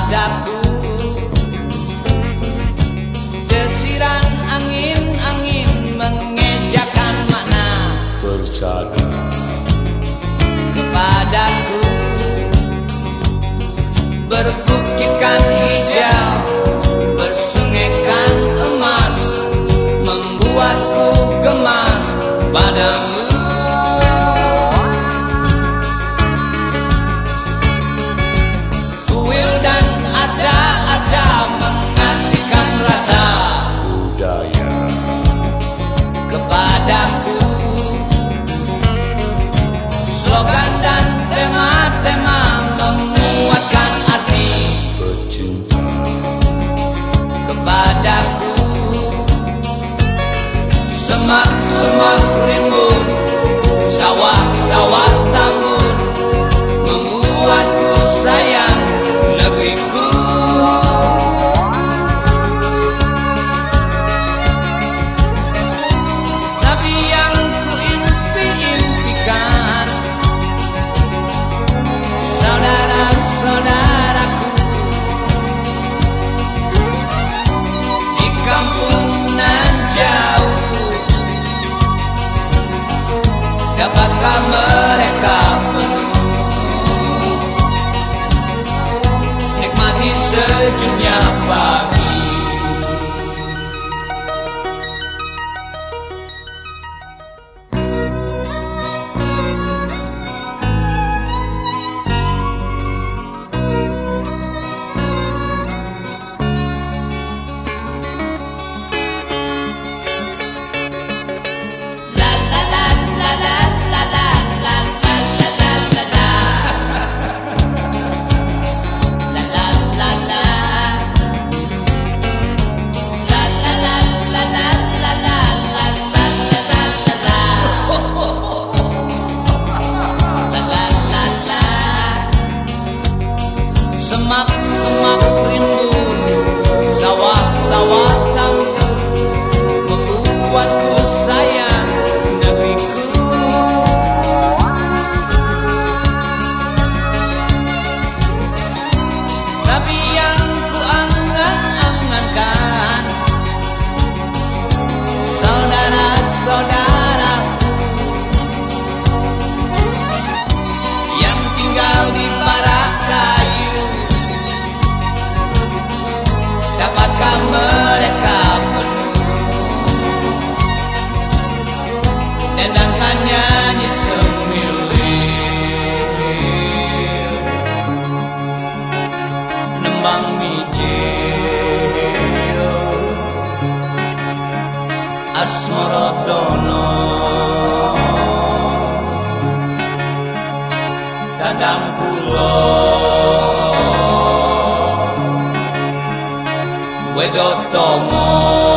kepadaku. Desiran angin-angin mengejakan makna bersatu kepadaku. Berbukitkan hijau, bersungaikan emas, membuatku gemas padamu. Kuil dan aja-aja mengartikan rasa budaya kepadaku. Slogan dan tema-tema memuatkan arti bercinta kepadaku. Semak-semak rimbun, sawah-sawah tambun, membuatku sayang negeriku. Tapi yang ku impi-impikan, saudara-saudaraku, di kampung nan jauh, dapatkah mereka penuh nikmati sejuknya pagi? Semak-semak rimbun, sawah-sawah tambun, membuatku sayang negeriku. Tapi yang ku angan-angankan, saudara-saudaraku yang tinggal di barak kayu, dapatkah mereka penuh dendangkan nyanyi semilir, nembang mijil asmorodono dadang kulo Wedotomo.